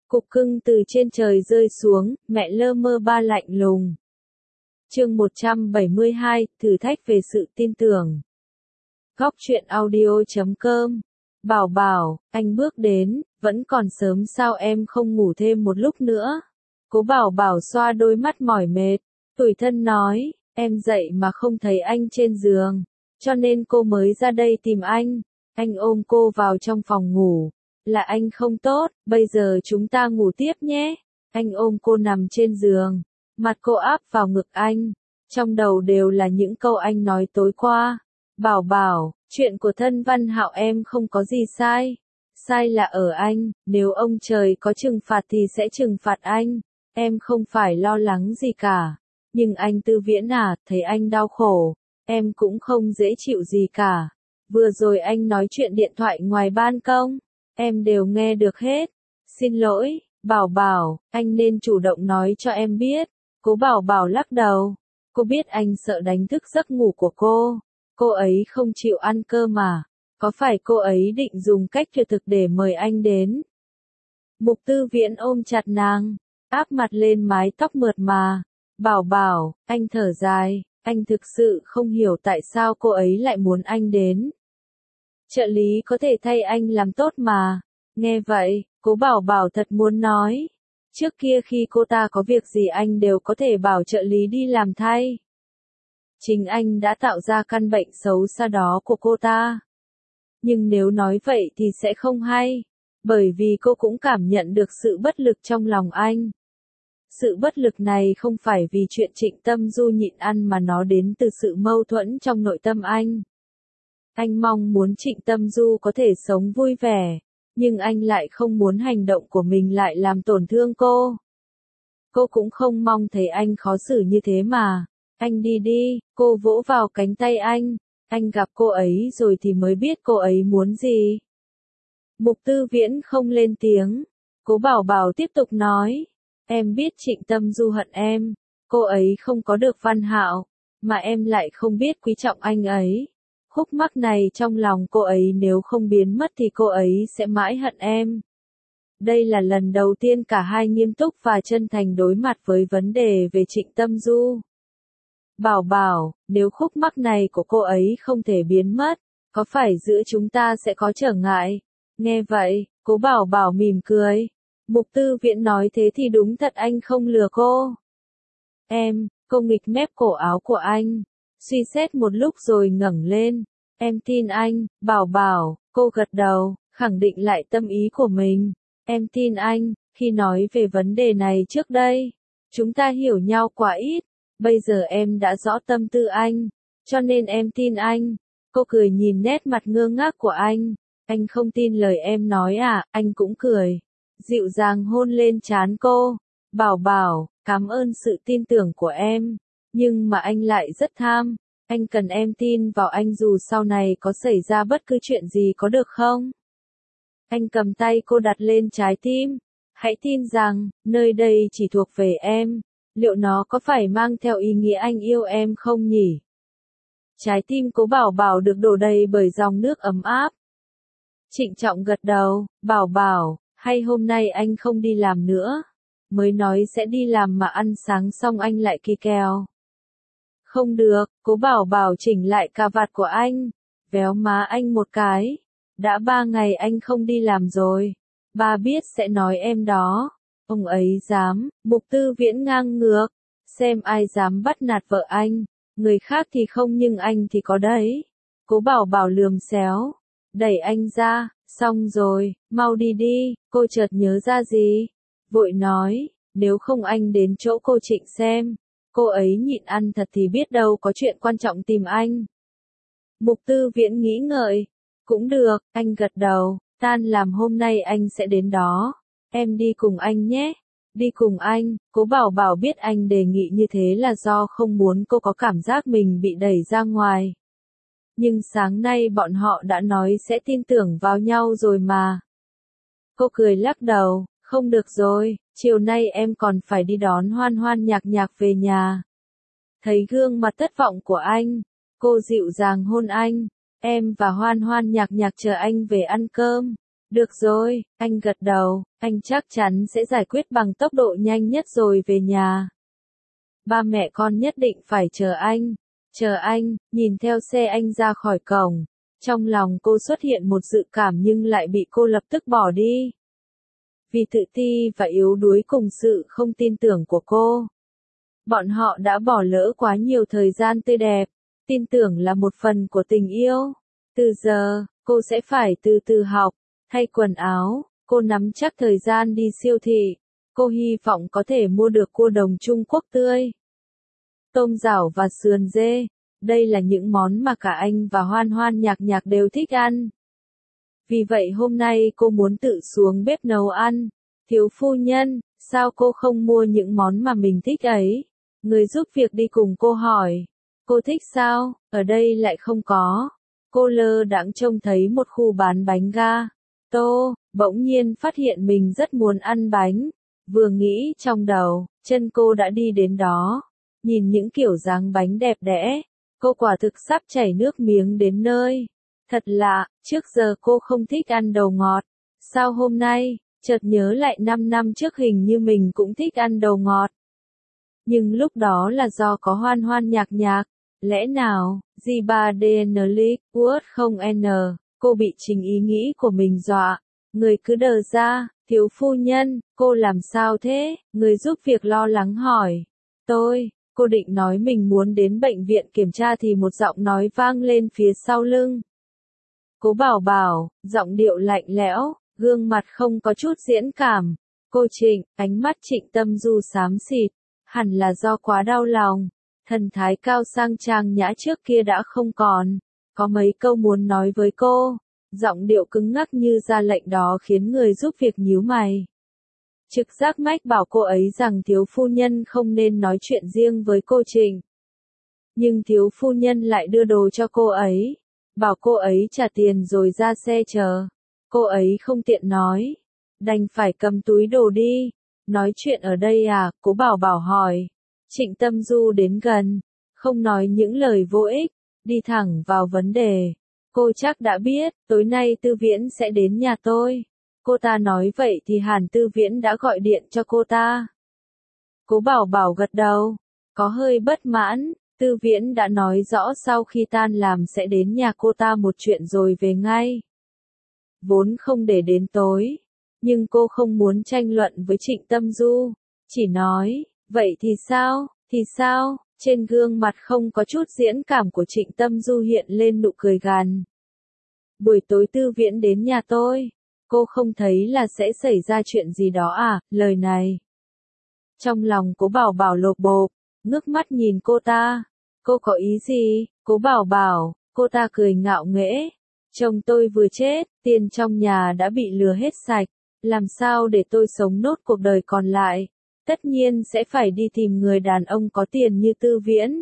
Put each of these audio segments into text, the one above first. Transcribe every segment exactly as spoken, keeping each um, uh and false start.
Cục cưng từ trên trời rơi xuống, mẹ lơ mơ ba lạnh lùng. Chương một trăm bảy mươi hai, thử thách về sự tin tưởng. Góc truyện audio chấm com. Bảo Bảo, anh bước đến, vẫn còn sớm sao em không ngủ thêm một lúc nữa? Cố Bảo Bảo xoa đôi mắt mỏi mệt, tủi thân nói, em dậy mà không thấy anh trên giường, cho nên cô mới ra đây tìm anh. Anh ôm cô vào trong phòng ngủ. Là anh không tốt, bây giờ chúng ta ngủ tiếp nhé. Anh ôm cô nằm trên giường, mặt cô áp vào ngực anh. Trong đầu đều là những câu anh nói tối qua. Bảo Bảo, chuyện của thân Văn Hạo em không có gì sai. Sai là ở anh, nếu ông trời có trừng phạt thì sẽ trừng phạt anh. Em không phải lo lắng gì cả. Nhưng anh Tư Viễn à, thấy anh đau khổ, em cũng không dễ chịu gì cả. Vừa rồi anh nói chuyện điện thoại ngoài ban công, em đều nghe được hết. Xin lỗi, Bảo Bảo, anh nên chủ động nói cho em biết. Cố Bảo Bảo lắc đầu. Cô biết anh sợ đánh thức giấc ngủ của cô. Cô ấy không chịu ăn cơm mà. Có phải cô ấy định dùng cách tuyệt thực để mời anh đến? Mục Tư Viễn ôm chặt nàng, áp mặt lên mái tóc mượt mà. Bảo Bảo, anh thở dài, anh thực sự không hiểu tại sao cô ấy lại muốn anh đến. Trợ lý có thể thay anh làm tốt mà. Nghe vậy, Cố Bảo Bảo thật muốn nói. Trước kia khi cô ta có việc gì anh đều có thể bảo trợ lý đi làm thay. Chính anh đã tạo ra căn bệnh xấu xa đó của cô ta. Nhưng nếu nói vậy thì sẽ không hay. Bởi vì cô cũng cảm nhận được sự bất lực trong lòng anh. Sự bất lực này không phải vì chuyện Trịnh Tâm Du nhịn ăn mà nó đến từ sự mâu thuẫn trong nội tâm anh. Anh mong muốn Trịnh Tâm Du có thể sống vui vẻ, nhưng anh lại không muốn hành động của mình lại làm tổn thương cô. Cô cũng không mong thấy anh khó xử như thế mà. Anh đi đi, cô vỗ vào cánh tay anh. Anh gặp cô ấy rồi thì mới biết cô ấy muốn gì. Mục Tư Viễn không lên tiếng. Cố Bảo Bảo tiếp tục nói. Em biết Trịnh Tâm Du hận em. Cô ấy không có được Văn Hạo, mà em lại không biết quý trọng anh ấy. Khúc mắc này trong lòng cô ấy nếu không biến mất thì cô ấy sẽ mãi hận em. Đây là lần đầu tiên cả hai nghiêm túc và chân thành đối mặt với vấn đề về Trịnh Tâm Du. Bảo Bảo, nếu khúc mắc này của cô ấy không thể biến mất, có phải giữa chúng ta sẽ có trở ngại? Nghe vậy, Cố Bảo Bảo mỉm cười. Mục Tư Viễn nói thế thì đúng thật anh không lừa cô. Em, cô nghịch mép cổ áo của anh. Suy xét một lúc rồi ngẩng lên. Em tin anh, Bảo Bảo, cô gật đầu, khẳng định lại tâm ý của mình. Em tin anh, khi nói về vấn đề này trước đây, chúng ta hiểu nhau quá ít. Bây giờ em đã rõ tâm tư anh, cho nên em tin anh. Cô cười nhìn nét mặt ngơ ngác của anh. Anh không tin lời em nói à? Anh cũng cười, dịu dàng hôn lên trán cô. Bảo Bảo, cảm ơn sự tin tưởng của em, nhưng mà anh lại rất tham. Anh cần em tin vào anh dù sau này có xảy ra bất cứ chuyện gì có được không? Anh cầm tay cô đặt lên trái tim. Hãy tin rằng, nơi đây chỉ thuộc về em. Liệu nó có phải mang theo ý nghĩa anh yêu em không nhỉ? Trái tim Cố Bảo Bảo được đổ đầy bởi dòng nước ấm áp. Trịnh trọng gật đầu. Bảo Bảo, hay hôm nay anh không đi làm nữa? Mới nói sẽ đi làm mà ăn sáng xong anh lại kỳ kèo. Không được, Cố Bảo Bảo chỉnh lại cà vạt của anh, véo má anh một cái. Đã ba ngày anh không đi làm rồi. Ba biết sẽ nói em đó. Ông ấy dám. Mục Tư Viễn ngang ngược. Xem ai dám bắt nạt vợ anh. Người khác thì không nhưng anh thì có đấy. Cố Bảo Bảo lườm xéo. Đẩy anh ra. Xong rồi, mau đi đi. Cô chợt nhớ ra gì. Vội nói, nếu không anh đến chỗ cô Trịnh xem. Cô ấy nhịn ăn thật thì biết đâu có chuyện quan trọng tìm anh. Mục Tư Viễn nghĩ ngợi. Cũng được, anh gật đầu. Tan làm hôm nay anh sẽ đến đó. Em đi cùng anh nhé. Đi cùng anh. Cố Bảo Bảo biết anh đề nghị như thế là do không muốn cô có cảm giác mình bị đẩy ra ngoài. Nhưng sáng nay bọn họ đã nói sẽ tin tưởng vào nhau rồi mà. Cô cười lắc đầu. Không được rồi, chiều nay em còn phải đi đón Hoan Hoan Nhạc Nhạc về nhà. Thấy gương mặt thất vọng của anh, cô dịu dàng hôn anh. Em và Hoan Hoan Nhạc Nhạc chờ anh về ăn cơm. Được rồi, anh gật đầu, anh chắc chắn sẽ giải quyết bằng tốc độ nhanh nhất rồi về nhà. Ba mẹ con nhất định phải chờ anh. Chờ anh, nhìn theo xe anh ra khỏi cổng. Trong lòng cô xuất hiện một dự cảm nhưng lại bị cô lập tức bỏ đi. Vì tự ti và yếu đuối cùng sự không tin tưởng của cô. Bọn họ đã bỏ lỡ quá nhiều thời gian tươi đẹp. Tin tưởng là một phần của tình yêu. Từ giờ, cô sẽ phải từ từ học, thay quần áo, cô nắm chắc thời gian đi siêu thị. Cô hy vọng có thể mua được cua đồng Trung Quốc tươi, tôm rảo và sườn dê. Đây là những món mà cả anh và Hoan Hoan Nhạc Nhạc đều thích ăn. Vì vậy hôm nay cô muốn tự xuống bếp nấu ăn. Thiếu phu nhân, sao cô không mua những món mà mình thích ấy? Người giúp việc đi cùng cô hỏi. Cô thích sao? Ở đây lại không có. Cô lơ đãng trông thấy một khu bán bánh ga. Tô, bỗng nhiên phát hiện mình rất muốn ăn bánh. Vừa nghĩ trong đầu, chân cô đã đi đến đó. Nhìn những kiểu dáng bánh đẹp đẽ, cô quả thực sắp chảy nước miếng đến nơi. Thật lạ, trước giờ cô không thích ăn đồ ngọt. Sao hôm nay, chợt nhớ lại năm năm trước hình như mình cũng thích ăn đồ ngọt. Nhưng lúc đó là do có Hoan Hoan Nhạc Nhạc. Lẽ nào, G ba D N Lick, Word không N, cô bị chính ý nghĩ của mình dọa. Người cứ đờ ra, thiếu phu nhân, cô làm sao thế? Người giúp việc lo lắng hỏi. Tôi, cô định nói mình muốn đến bệnh viện kiểm tra thì một giọng nói vang lên phía sau lưng. Cố Bảo Bảo, giọng điệu lạnh lẽo, gương mặt không có chút diễn cảm. Cô Trịnh, ánh mắt Trịnh Tâm Du xám xịt, hẳn là do quá đau lòng. Thần thái cao sang trang nhã trước kia đã không còn. Có mấy câu muốn nói với cô. Giọng điệu cứng ngắc như ra lệnh đó khiến người giúp việc nhíu mày. Trực giác mách bảo cô ấy rằng thiếu phu nhân không nên nói chuyện riêng với cô Trịnh. Nhưng thiếu phu nhân lại đưa đồ cho cô ấy. Bảo cô ấy trả tiền rồi ra xe chờ. Cô ấy không tiện nói. Đành phải cầm túi đồ đi. Nói chuyện ở đây à? Cố Bảo Bảo hỏi. Trịnh Tâm Du đến gần. Không nói những lời vô ích. Đi thẳng vào vấn đề. Cô chắc đã biết, tối nay Tư Viễn sẽ đến nhà tôi. Cô ta nói vậy thì hẳn Tư Viễn đã gọi điện cho cô ta. Cố Bảo Bảo gật đầu. Có hơi bất mãn. Tư Viễn đã nói rõ sau khi tan làm sẽ đến nhà cô ta một chuyện rồi về ngay. Vốn không để đến tối. Nhưng cô không muốn tranh luận với Trịnh Tâm Du. Chỉ nói, vậy thì sao, thì sao? Trên gương mặt không có chút diễn cảm của Trịnh Tâm Du hiện lên nụ cười gằn. Buổi tối Tư Viễn đến nhà tôi. Cô không thấy là sẽ xảy ra chuyện gì đó à? Lời này. Trong lòng Cố Bảo Bảo lột bột, ngước mắt nhìn cô ta. Cô có ý gì? Cố Bảo Bảo, cô ta cười ngạo nghễ. Chồng tôi vừa chết, tiền trong nhà đã bị lừa hết sạch. Làm sao để tôi sống nốt cuộc đời còn lại? Tất nhiên sẽ phải đi tìm người đàn ông có tiền như Tư Viễn.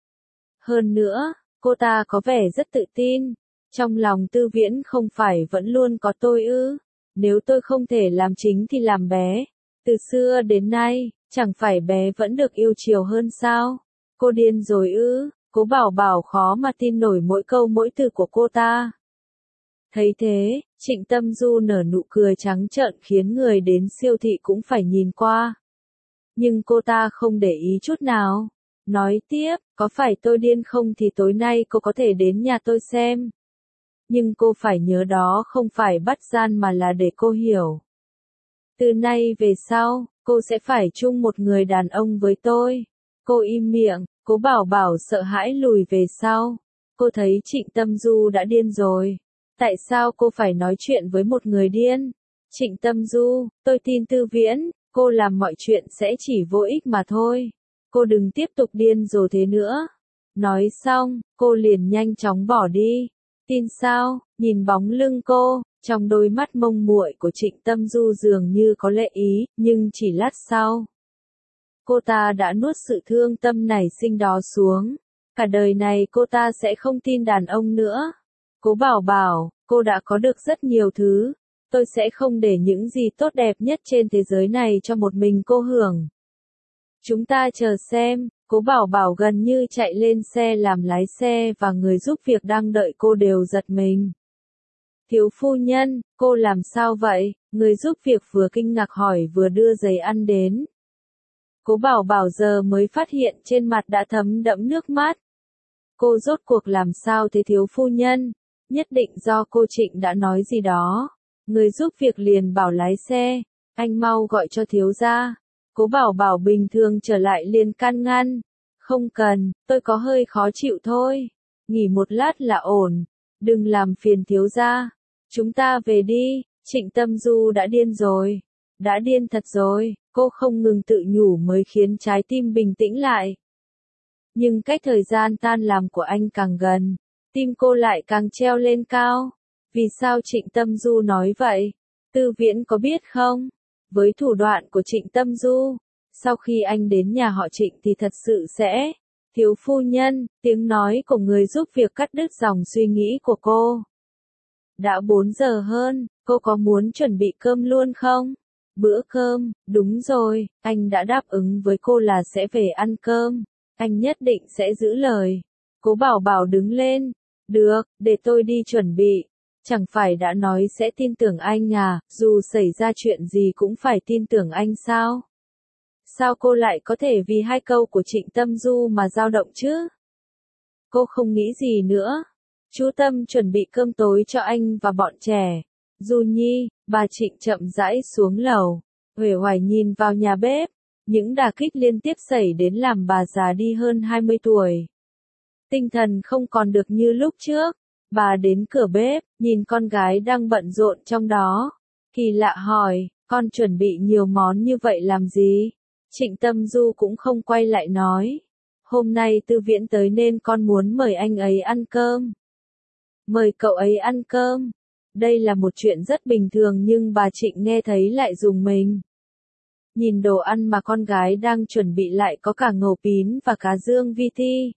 Hơn nữa, cô ta có vẻ rất tự tin. Trong lòng Tư Viễn không phải vẫn luôn có tôi ư? Nếu tôi không thể làm chính thì làm bé. Từ xưa đến nay, chẳng phải bé vẫn được yêu chiều hơn sao? Cô điên rồi ư? Cố Bảo Bảo khó mà tin nổi mỗi câu mỗi từ của cô ta. Thấy thế, Trịnh Tâm Du nở nụ cười trắng trợn khiến người đến siêu thị cũng phải nhìn qua. Nhưng cô ta không để ý chút nào. Nói tiếp, có phải tôi điên không thì tối nay cô có thể đến nhà tôi xem. Nhưng cô phải nhớ đó không phải bắt gian mà là để cô hiểu. Từ nay về sau, cô sẽ phải chung một người đàn ông với tôi. Cô im miệng, Cố Bảo Bảo sợ hãi lùi về sau. Cô thấy Trịnh Tâm Du đã điên rồi. Tại sao cô phải nói chuyện với một người điên? Trịnh Tâm Du, tôi tin Tư Viễn, cô làm mọi chuyện sẽ chỉ vô ích mà thôi. Cô đừng tiếp tục điên rồ thế nữa. Nói xong, cô liền nhanh chóng bỏ đi. Tin sao? Nhìn bóng lưng cô, trong đôi mắt mông muội của Trịnh Tâm Du dường như có lệ ý, nhưng chỉ lát sau. Cô ta đã nuốt sự thương tâm nảy sinh đó xuống. Cả đời này cô ta sẽ không tin đàn ông nữa. Cố Bảo Bảo, cô đã có được rất nhiều thứ. Tôi sẽ không để những gì tốt đẹp nhất trên thế giới này cho một mình cô hưởng. Chúng ta chờ xem. Cố Bảo Bảo gần như chạy lên xe làm lái xe và người giúp việc đang đợi cô đều giật mình. Thiếu phu nhân, cô làm sao vậy? Người giúp việc vừa kinh ngạc hỏi vừa đưa giấy ăn đến. Cố Bảo Bảo giờ mới phát hiện trên mặt đã thấm đẫm nước mắt. Cô rốt cuộc làm sao thế thiếu phu nhân? Nhất định do cô Trịnh đã nói gì đó. Người giúp việc liền bảo lái xe, anh mau gọi cho thiếu gia. Cố Bảo Bảo bình thường trở lại liền can ngăn. Không cần, tôi có hơi khó chịu thôi. Nghỉ một lát là ổn. Đừng làm phiền thiếu gia. Chúng ta về đi, Trịnh Tâm Du đã điên rồi. Đã điên thật rồi, cô không ngừng tự nhủ mới khiến trái tim bình tĩnh lại. Nhưng cách thời gian tan làm của anh càng gần, tim cô lại càng treo lên cao. Vì sao Trịnh Tâm Du nói vậy? Tư Viễn có biết không? Với thủ đoạn của Trịnh Tâm Du, sau khi anh đến nhà họ Trịnh thì thật sự sẽ... Thiếu phu nhân, tiếng nói của người giúp việc cắt đứt dòng suy nghĩ của cô. Đã bốn giờ hơn, cô có muốn chuẩn bị cơm luôn không? Bữa cơm, đúng rồi, anh đã đáp ứng với cô là sẽ về ăn cơm. Anh nhất định sẽ giữ lời. Cố Bảo Bảo đứng lên. Được, để tôi đi chuẩn bị. Chẳng phải đã nói sẽ tin tưởng anh à, dù xảy ra chuyện gì cũng phải tin tưởng anh sao? Sao cô lại có thể vì hai câu của Trịnh Tâm Du mà dao động chứ? Cô không nghĩ gì nữa. Chú Tâm chuẩn bị cơm tối cho anh và bọn trẻ. Du Nhi, bà Trịnh chậm rãi xuống lầu. Uể oải nhìn vào nhà bếp. Những đả kích liên tiếp xảy đến làm bà già đi hơn hai mươi tuổi. Tinh thần không còn được như lúc trước. Bà đến cửa bếp, nhìn con gái đang bận rộn trong đó. Kỳ lạ hỏi, con chuẩn bị nhiều món như vậy làm gì? Trịnh Tâm Du cũng không quay lại nói. Hôm nay Tư Viễn tới nên con muốn mời anh ấy ăn cơm. Mời cậu ấy ăn cơm. Đây là một chuyện rất bình thường nhưng bà Trịnh nghe thấy lại rùng mình. Nhìn đồ ăn mà con gái đang chuẩn bị lại có cả ngầu pín và cá dương vi thi.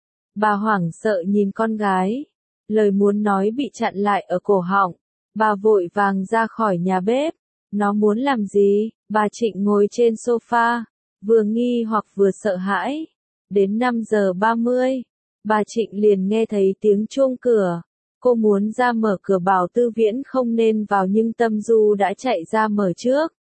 Bà hoảng sợ nhìn con gái. Lời muốn nói bị chặn lại ở cổ họng. Bà vội vàng ra khỏi nhà bếp. Nó muốn làm gì? Bà Trịnh ngồi trên sofa. Vừa nghi hoặc vừa sợ hãi. Đến năm giờ ba mươi. Bà Trịnh liền nghe thấy tiếng chuông cửa. Cô muốn ra mở cửa bảo Tư Viễn không nên vào nhưng Tâm Du đã chạy ra mở trước.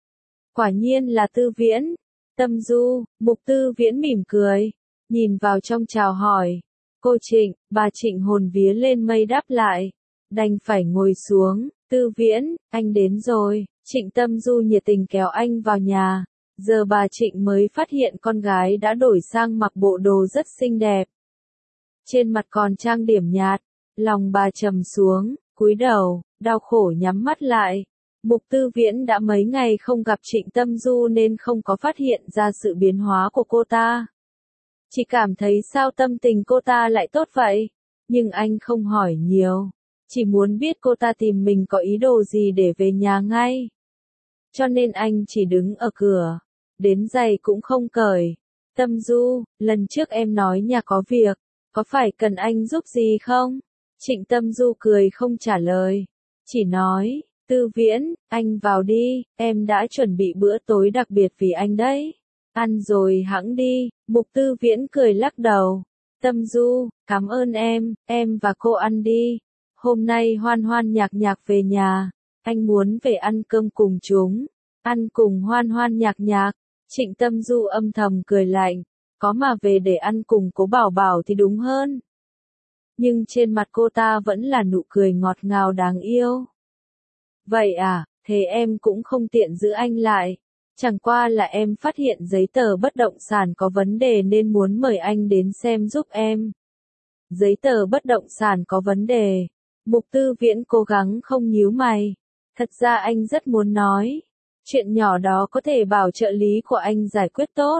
Quả nhiên là Tư Viễn. Tâm Du, Mục Tư Viễn mỉm cười. Nhìn vào trong chào hỏi. Cô Trịnh, bà Trịnh hồn vía lên mây đáp lại. Đành phải ngồi xuống. Tư Viễn, anh đến rồi. Trịnh Tâm Du nhiệt tình kéo anh vào nhà. Giờ bà Trịnh mới phát hiện con gái đã đổi sang mặc bộ đồ rất xinh đẹp. Trên mặt còn trang điểm nhạt. Lòng bà trầm xuống, cúi đầu, đau khổ nhắm mắt lại. Mục Tư Viễn đã mấy ngày không gặp Trịnh Tâm Du nên không có phát hiện ra sự biến hóa của cô ta. Chỉ cảm thấy sao tâm tình cô ta lại tốt vậy. Nhưng anh không hỏi nhiều. Chỉ muốn biết cô ta tìm mình có ý đồ gì để về nhà ngay. Cho nên anh chỉ đứng ở cửa. Đến giày cũng không cởi. Tâm Du, lần trước em nói nhà có việc. Có phải cần anh giúp gì không? Trịnh Tâm Du cười không trả lời. Chỉ nói, Tư Viễn, anh vào đi, em đã chuẩn bị bữa tối đặc biệt vì anh đấy. Ăn rồi hẵng đi. Mục Tư Viễn cười lắc đầu. Tâm Du, cảm ơn em, em và cô ăn đi. Hôm nay Hoan Hoan Nhạc Nhạc về nhà. Anh muốn về ăn cơm cùng chúng. Ăn cùng Hoan Hoan Nhạc Nhạc. Trịnh Tâm Du âm thầm cười lạnh. Có mà về để ăn cùng Cố Bảo Bảo thì đúng hơn. Nhưng trên mặt cô ta vẫn là nụ cười ngọt ngào đáng yêu. Vậy à, thế em cũng không tiện giữ anh lại. Chẳng qua là em phát hiện giấy tờ bất động sản có vấn đề nên muốn mời anh đến xem giúp em. Giấy tờ bất động sản có vấn đề. Mục Tư Viễn cố gắng không nhíu mày. Thật ra anh rất muốn nói. Chuyện nhỏ đó có thể bảo trợ lý của anh giải quyết tốt.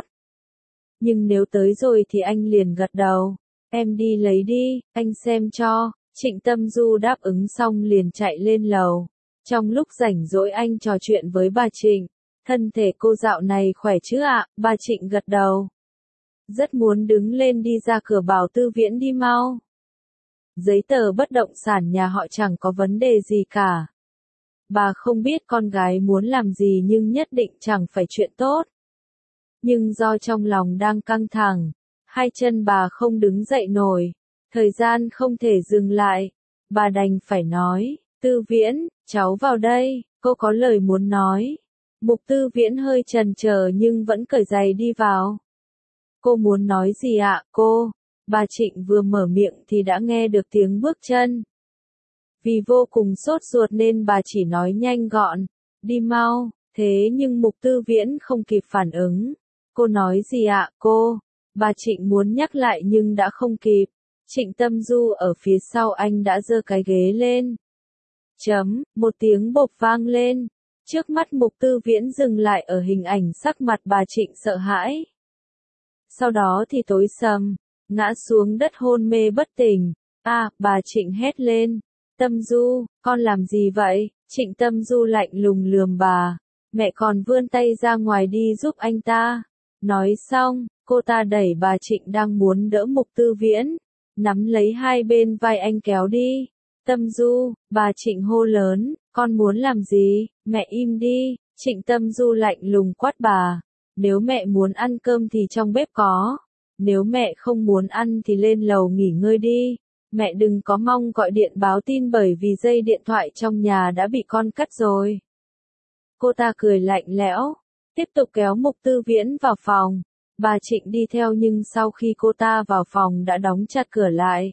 Nhưng nếu tới rồi thì anh liền gật đầu. Em đi lấy đi, anh xem cho. Trịnh Tâm Du đáp ứng xong liền chạy lên lầu. Trong lúc rảnh rỗi anh trò chuyện với bà Trịnh. Thân thể cô dạo này khỏe chứ ạ? Bà Trịnh gật đầu. Rất muốn đứng lên đi ra cửa bảo Tư Viễn đi mau. Giấy tờ bất động sản nhà họ chẳng có vấn đề gì cả. Bà không biết con gái muốn làm gì nhưng nhất định chẳng phải chuyện tốt. Nhưng do trong lòng đang căng thẳng, hai chân bà không đứng dậy nổi. Thời gian không thể dừng lại. Bà đành phải nói, Tư Viễn, cháu vào đây, cô có lời muốn nói. Mục Tư Viễn hơi chần chờ nhưng vẫn cởi giày đi vào. Cô muốn nói gì ạ, cô? Bà Trịnh vừa mở miệng thì đã nghe được tiếng bước chân. Vì vô cùng sốt ruột nên bà chỉ nói nhanh gọn, đi mau, thế nhưng Mục Tư Viễn không kịp phản ứng. Cô nói gì ạ, cô? Bà Trịnh muốn nhắc lại nhưng đã không kịp. Trịnh Tâm Du ở phía sau anh đã giơ cái ghế lên. Chấm, một tiếng bộp vang lên. Trước mắt Mục Tư Viễn dừng lại ở hình ảnh sắc mặt bà Trịnh sợ hãi. Sau đó thì tối sầm, ngã xuống đất hôn mê bất tỉnh. À, bà Trịnh hét lên. Tâm Du, con làm gì vậy? Trịnh Tâm Du lạnh lùng lườm bà. Mẹ còn vươn tay ra ngoài đi giúp anh ta. Nói xong, cô ta đẩy bà Trịnh đang muốn đỡ Mục Tư Viễn. Nắm lấy hai bên vai anh kéo đi. Tâm Du, bà Trịnh hô lớn, con muốn làm gì? Mẹ im đi. Trịnh Tâm Du lạnh lùng quát bà. Nếu mẹ muốn ăn cơm thì trong bếp có. Nếu mẹ không muốn ăn thì lên lầu nghỉ ngơi đi. Mẹ đừng có mong gọi điện báo tin bởi vì dây điện thoại trong nhà đã bị con cắt rồi. Cô ta cười lạnh lẽo, tiếp tục kéo Mục Tư Viễn vào phòng. Bà Trịnh đi theo nhưng sau khi cô ta vào phòng đã đóng chặt cửa lại.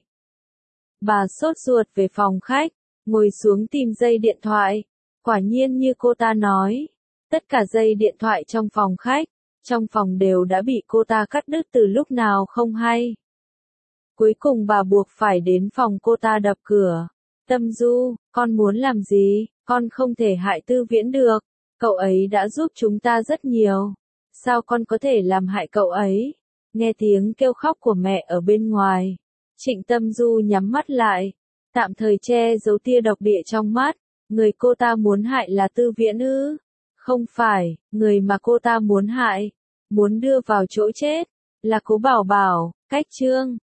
Bà sốt ruột về phòng khách, ngồi xuống tìm dây điện thoại. Quả nhiên như cô ta nói, tất cả dây điện thoại trong phòng khách, trong phòng đều đã bị cô ta cắt đứt từ lúc nào không hay. Cuối cùng bà buộc phải đến phòng cô ta đập cửa. Tâm Du, con muốn làm gì? Con không thể hại Tư Viễn được. Cậu ấy đã giúp chúng ta rất nhiều. Sao con có thể làm hại cậu ấy? Nghe tiếng kêu khóc của mẹ ở bên ngoài. Trịnh Tâm Du nhắm mắt lại, tạm thời che giấu tia độc địa trong mắt. Người cô ta muốn hại là Tư Viễn ư? Không phải, người mà cô ta muốn hại, muốn đưa vào chỗ chết, là Cố Bảo Bảo. Cách chương